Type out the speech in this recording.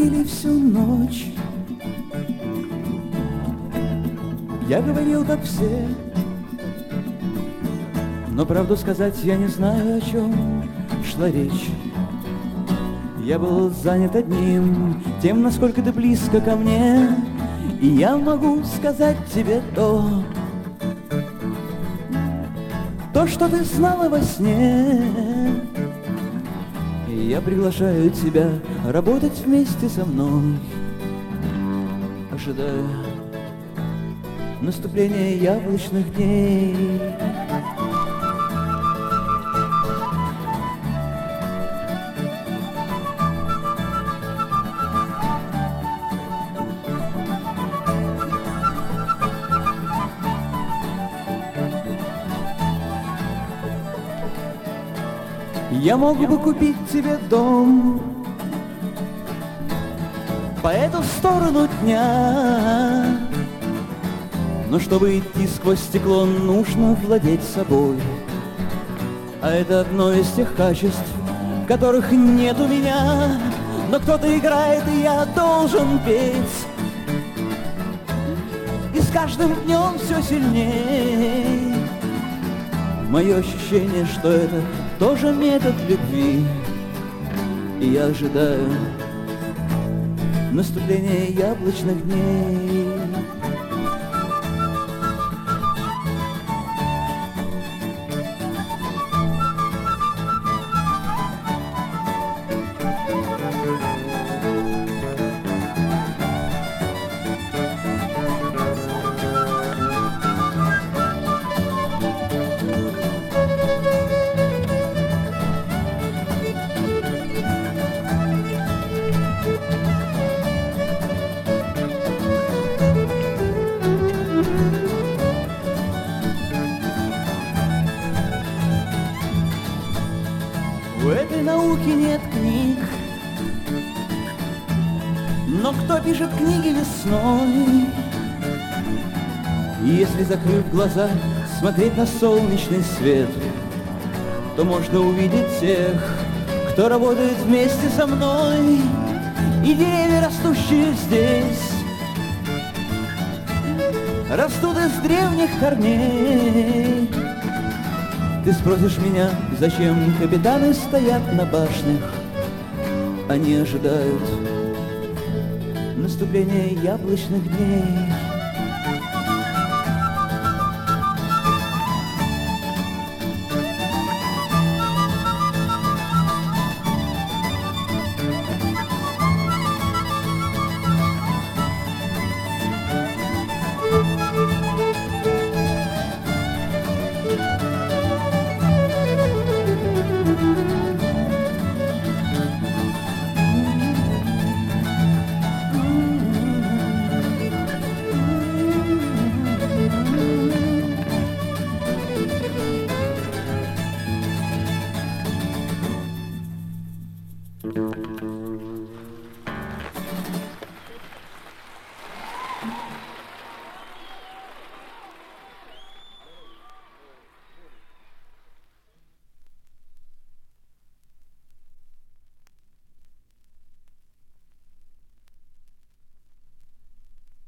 говорили всю ночь. Я говорил, как все, но правду сказать я не знаю, о чем шла речь. Я был занят одним, тем, насколько ты близко ко мне, и я могу сказать тебе то, что ты знала во сне. И я приглашаю тебя работать вместе со мной, ожидая наступления яблочных дней. Я мог бы купить тебе дом по эту сторону дня, но чтобы идти сквозь стекло, нужно владеть собой. А это одно из тех качеств, которых нет у меня. Но кто-то играет, и я должен петь. И с каждым днем все сильнее мое ощущение, что это тоже метод любви. И я ожидаю наступления яблочных дней. В этой науке нет книг, но кто пишет книги весной? И если, закрыв глаза, смотреть на солнечный свет, то можно увидеть тех, кто работает вместе со мной. И деревья, растущие здесь, растут из древних корней. Ты спросишь меня, зачем капитаны стоят на башнях? Они ожидают наступления яблочных дней.